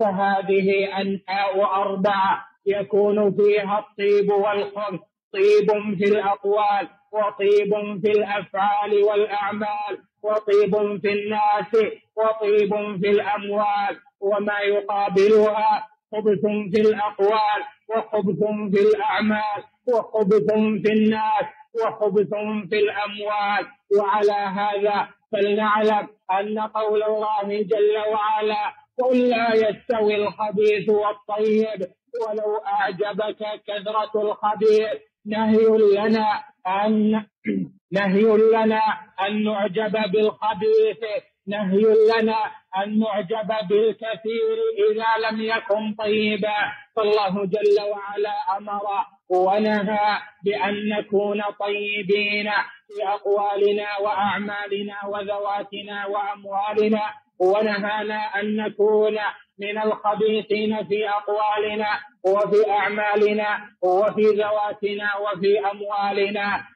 فهذه أنحاء أربعة يكون فيها الطيب والخبث: طيب في الأقوال، وطيب في الأفعال والأعمال، وطيب في الناس، وطيب في الأموال. وما يقابلها خبث في الأقوال، وخبث في الأعمال، وخبث في الناس، وخبث في الأموال. وعلى هذا فلنعلم أن قول الله جل وعلا: قل لا يستوي الخبيث والطيب ولو أعجبك كثرة الخبيث، نهي لنا أن نعجب بالخبيث، نهي لنا أن نعجب بالكثير إذا لم يكن طيبا. فالله جل وعلا أمر ونهى بأن نكون طيبين في أقوالنا وأعمالنا وذواتنا وأموالنا، ونهانا أن نكون من الخبيثين في أقوالنا وفي أعمالنا وفي ذواتنا وفي أموالنا.